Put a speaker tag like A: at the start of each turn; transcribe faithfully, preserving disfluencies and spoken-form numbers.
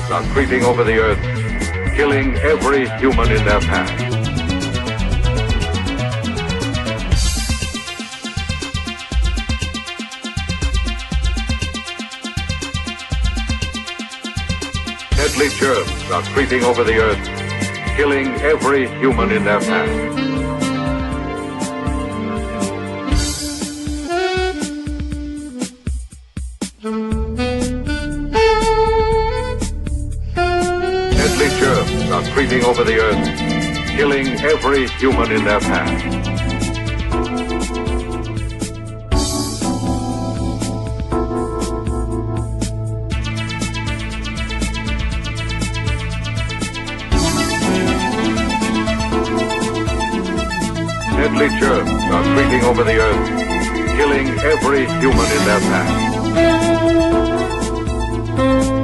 A: are creeping over the earth, killing every human in their path. Deadly germs are creeping over the earth, killing every human in their path. Deadly germs are creeping over the earth, killing every human in their path. Deadly germs are creeping over the earth, killing every human in their path.